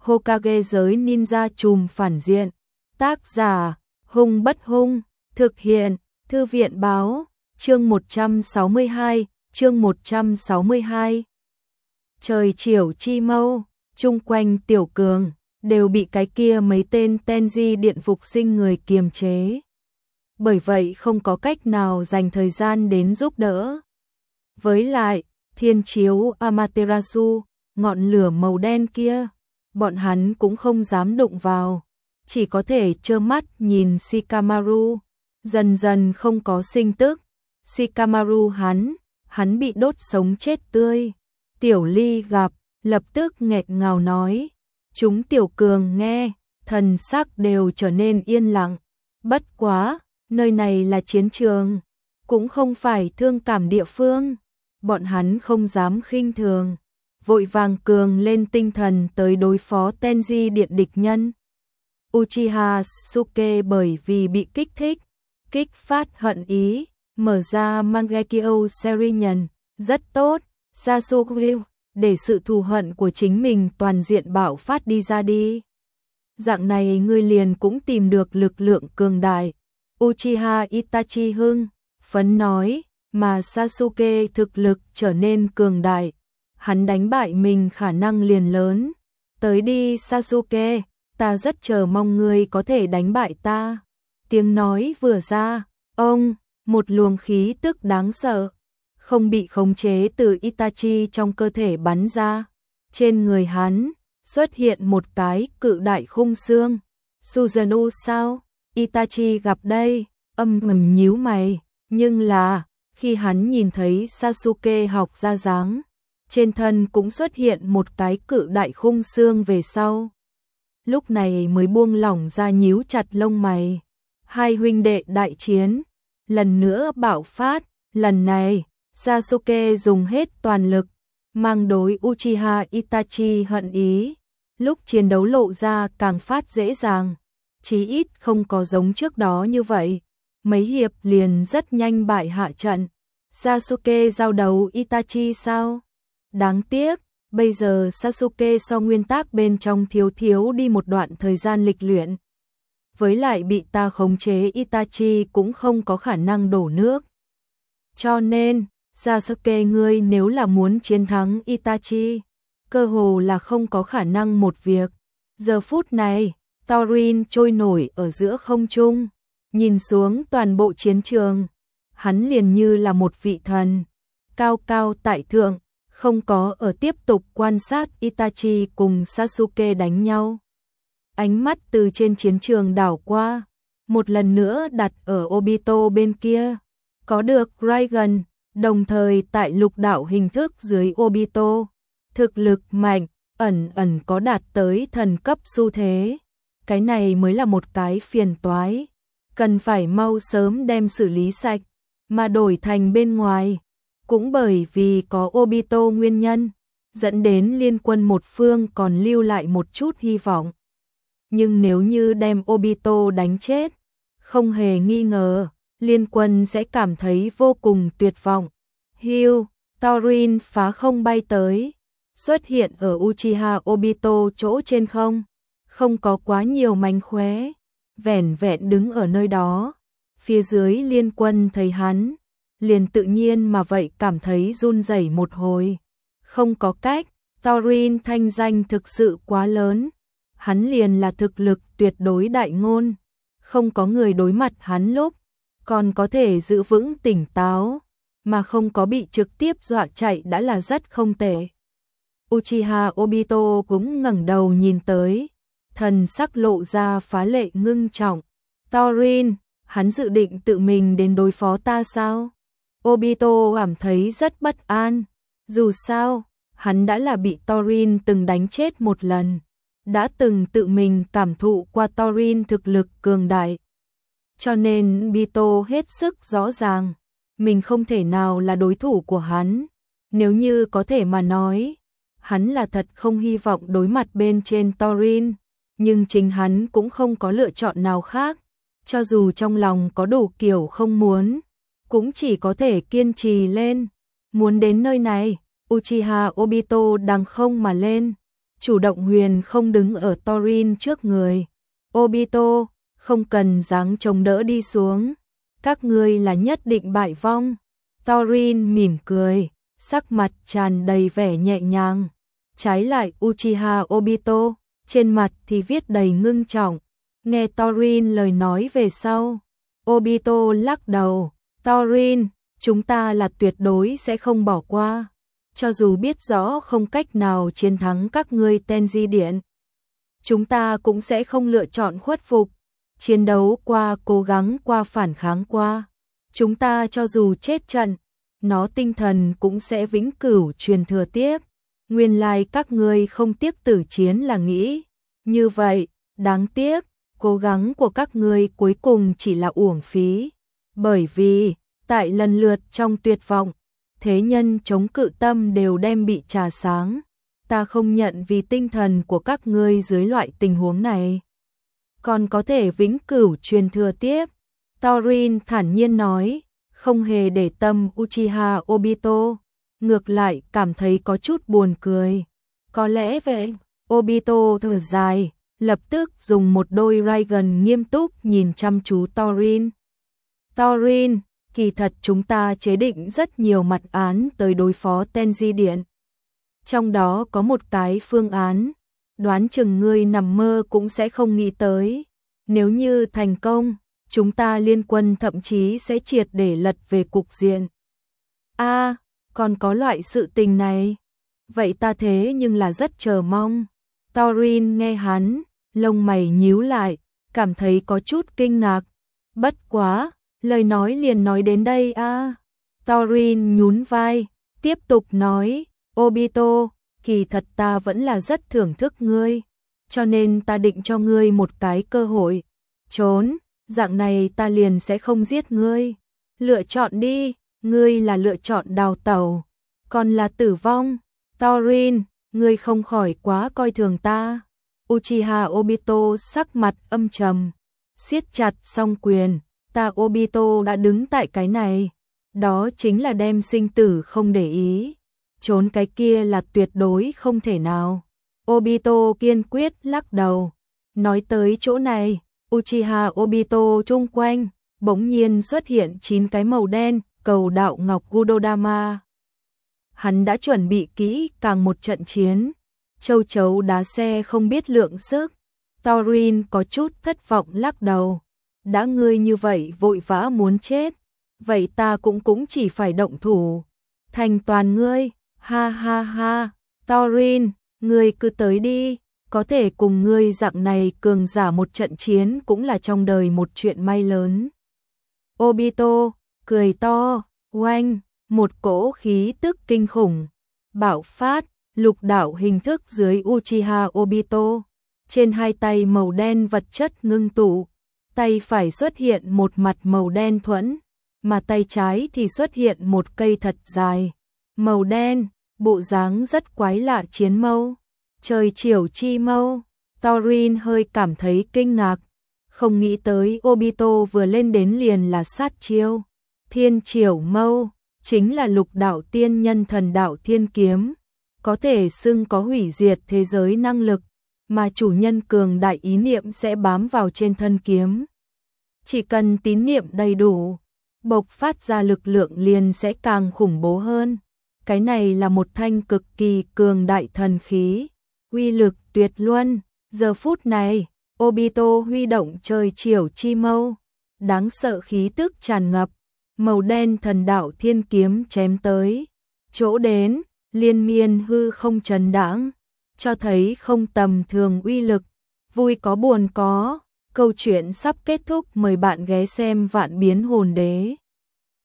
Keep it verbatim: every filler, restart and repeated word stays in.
Hokage giới ninja trùm phản diện. Tác giả, Hung Bất Hung, thực hiện, Thư viện báo, chương một trăm sáu mươi hai, chương một trăm sáu mươi hai. Trời chiều chi mâu, chung quanh Tiểu Cường, đều bị cái kia mấy tên Tenji điện phục sinh người kiềm chế. Bởi vậy không có cách nào dành thời gian đến giúp đỡ. Với lại, thiên chiếu Amaterasu, ngọn lửa màu đen kia, bọn hắn cũng không dám đụng vào, chỉ có thể trơ mắt nhìn Shikamaru, dần dần không có sinh tức. Shikamaru hắn, hắn bị đốt sống chết tươi. Tiểu Ly gặp, lập tức nghẹt ngào nói. Chúng Tiểu Cường nghe, thần sắc đều trở nên yên lặng. Bất quá, nơi này là chiến trường, cũng không phải thương cảm địa phương. Bọn hắn không dám khinh thường, vội vàng cường lên tinh thần tới đối phó Tenji điện địch nhân. Uchiha Sasuke bởi vì bị kích thích, kích phát hận ý, mở ra Mangekyo Sharingan, rất tốt. Sasuke, để sự thù hận của chính mình toàn diện bạo phát đi ra đi. Dạng này ngươi liền cũng tìm được lực lượng cường đại. Uchiha Itachi hưng phấn nói, mà Sasuke thực lực trở nên cường đại, hắn đánh bại mình khả năng liền lớn. Tới đi Sasuke, ta rất chờ mong ngươi có thể đánh bại ta. Tiếng nói vừa ra, ông, một luồng khí tức đáng sợ, không bị khống chế từ Itachi trong cơ thể bắn ra. Trên người hắn, xuất hiện một cái cự đại khung xương. Susanoo sao? Itachi gặp đây, âm mầm nhíu mày, nhưng là, khi hắn nhìn thấy Sasuke học ra dáng, trên thân cũng xuất hiện một cái cự đại khung xương về sau. Lúc này mới buông lỏng ra nhíu chặt lông mày. Hai huynh đệ đại chiến, lần nữa bạo phát, lần này, Sasuke dùng hết toàn lực, mang đối Uchiha Itachi hận ý. Lúc chiến đấu lộ ra càng phát dễ dàng, chí ít không có giống trước đó như vậy. Mấy hiệp liền rất nhanh bại hạ trận. Sasuke giao đấu Itachi sao? Đáng tiếc, bây giờ Sasuke so nguyên tắc bên trong thiếu thiếu đi một đoạn thời gian lịch luyện. Với lại bị ta khống chế Itachi cũng không có khả năng đổ nước. Cho nên, Sasuke ngươi nếu là muốn chiến thắng Itachi, cơ hồ là không có khả năng một việc. Giờ phút này, Thorin trôi nổi ở giữa không trung, nhìn xuống toàn bộ chiến trường, hắn liền như là một vị thần, cao cao tại thượng, không có ở tiếp tục quan sát Itachi cùng Sasuke đánh nhau. Ánh mắt từ trên chiến trường đảo qua, một lần nữa đặt ở Obito bên kia, có được Raiden, đồng thời tại lục đạo hình thức dưới Obito, thực lực mạnh, ẩn ẩn có đạt tới thần cấp xu thế. Cái này mới là một cái phiền toái, cần phải mau sớm đem xử lý sạch, mà đổi thành bên ngoài. Cũng bởi vì có Obito nguyên nhân, dẫn đến liên quân một phương còn lưu lại một chút hy vọng. Nhưng nếu như đem Obito đánh chết, không hề nghi ngờ, liên quân sẽ cảm thấy vô cùng tuyệt vọng. Hiu, Thorin phá không bay tới, xuất hiện ở Uchiha Obito chỗ trên không, không có quá nhiều mánh khóe, vẻn vẹn đứng ở nơi đó. Phía dưới liên quân thấy hắn, liền tự nhiên mà vậy cảm thấy run rẩy một hồi. Không có cách, Thorin thanh danh thực sự quá lớn, hắn liền là thực lực tuyệt đối đại ngôn, không có người đối mặt hắn lúc, còn có thể giữ vững tỉnh táo, mà không có bị trực tiếp dọa chạy đã là rất không tệ. Uchiha Obito cũng ngẩng đầu nhìn tới, thần sắc lộ ra phá lệ ngưng trọng. Thorin, hắn dự định tự mình đến đối phó ta sao? Obito cảm thấy rất bất an, dù sao, hắn đã là bị Thorin từng đánh chết một lần, đã từng tự mình cảm thụ qua Thorin thực lực cường đại. Cho nên Obito hết sức rõ ràng, mình không thể nào là đối thủ của hắn. Nếu như có thể mà nói, hắn là thật không hy vọng đối mặt bên trên Thorin, nhưng chính hắn cũng không có lựa chọn nào khác. Cho dù trong lòng có đủ kiểu không muốn, cũng chỉ có thể kiên trì lên. Muốn đến nơi này, Uchiha Obito đằng không mà lên, chủ động huyền không đứng ở Thorin trước người. Obito, không cần giáng chống đỡ đi xuống, các ngươi là nhất định bại vong. Thorin mỉm cười, sắc mặt tràn đầy vẻ nhẹ nhàng. Trái lại Uchiha Obito, trên mặt thì viết đầy ngưng trọng. Nghe Thorin lời nói về sau, Obito lắc đầu. Thorin, chúng ta là tuyệt đối sẽ không bỏ qua. Cho dù biết rõ không cách nào chiến thắng các ngươi Tenji Điện, chúng ta cũng sẽ không lựa chọn khuất phục. Chiến đấu qua, cố gắng qua, phản kháng qua. Chúng ta cho dù chết trận, nó tinh thần cũng sẽ vĩnh cửu truyền thừa tiếp. Nguyên lai các ngươi không tiếc tử chiến là nghĩ như vậy, đáng tiếc, cố gắng của các ngươi cuối cùng chỉ là uổng phí. Bởi vì, tại lần lượt trong tuyệt vọng, thế nhân chống cự tâm đều đem bị trà sáng. Ta không nhận vì tinh thần của các ngươi dưới loại tình huống này còn có thể vĩnh cửu truyền thừa tiếp. Thorin thản nhiên nói, không hề để tâm Uchiha Obito, ngược lại cảm thấy có chút buồn cười. Có lẽ vậy, Obito thở dài, lập tức dùng một đôi Raigan nghiêm túc nhìn chăm chú Thorin. Thorin, kỳ thật chúng ta chế định rất nhiều mặt án tới đối phó Tenji Điện. Trong đó có một cái phương án, đoán chừng ngươi nằm mơ cũng sẽ không nghĩ tới. Nếu như thành công, chúng ta liên quân thậm chí sẽ triệt để lật về cục diện. A, à, còn có loại sự tình này. Vậy ta thế nhưng là rất chờ mong. Thorin nghe hắn, lông mày nhíu lại, cảm thấy có chút kinh ngạc. Bất quá, lời nói liền nói đến đây a. À. Thorin nhún vai, tiếp tục nói, Obito, kỳ thật ta vẫn là rất thưởng thức ngươi, cho nên ta định cho ngươi một cái cơ hội. Trốn, dạng này ta liền sẽ không giết ngươi. Lựa chọn đi, ngươi là lựa chọn đào tẩu, còn là tử vong. Thorin, ngươi không khỏi quá coi thường ta. Uchiha Obito sắc mặt âm trầm, siết chặt song quyền, ta Obito đã đứng tại cái này, đó chính là đem sinh tử không để ý. Trốn cái kia là tuyệt đối không thể nào. Obito kiên quyết lắc đầu. Nói tới chỗ này, Uchiha Obito chung quanh bỗng nhiên xuất hiện chín cái màu đen, cầu đạo ngọc Gudodama. Hắn đã chuẩn bị kỹ càng một trận chiến. Châu chấu đá xe không biết lượng sức. Thorin có chút thất vọng lắc đầu. Đã ngươi như vậy vội vã muốn chết, vậy ta cũng cũng chỉ phải động thủ. Thành toàn ngươi. Ha ha ha, Thorin, ngươi cứ tới đi, có thể cùng ngươi dạng này cường giả một trận chiến cũng là trong đời một chuyện may lớn. Obito, cười to, oanh, một cỗ khí tức kinh khủng, bạo phát, lục đạo hình thức dưới Uchiha Obito. Trên hai tay màu đen vật chất ngưng tụ, tay phải xuất hiện một mặt màu đen thuẫn, mà tay trái thì xuất hiện một cây thật dài. Màu đen, bộ dáng rất quái lạ chiến mâu, trời chiều chi mâu. Thorin hơi cảm thấy kinh ngạc, không nghĩ tới Obito vừa lên đến liền là sát chiêu. Thiên chiều mâu, chính là lục đạo tiên nhân thần đạo thiên kiếm, có thể xưng có hủy diệt thế giới năng lực, mà chủ nhân cường đại ý niệm sẽ bám vào trên thân kiếm. Chỉ cần tín niệm đầy đủ, bộc phát ra lực lượng liền sẽ càng khủng bố hơn. Cái này là một thanh cực kỳ cường đại thần khí, uy lực tuyệt luân. Giờ phút này, Obito huy động trời chiều chi mâu, đáng sợ khí tức tràn ngập, màu đen thần đạo thiên kiếm chém tới. Chỗ đến, liên miên hư không trần đãng, cho thấy không tầm thường uy lực. Vui có buồn có, câu chuyện sắp kết thúc, mời bạn ghé xem Vạn Biến Hồn Đế.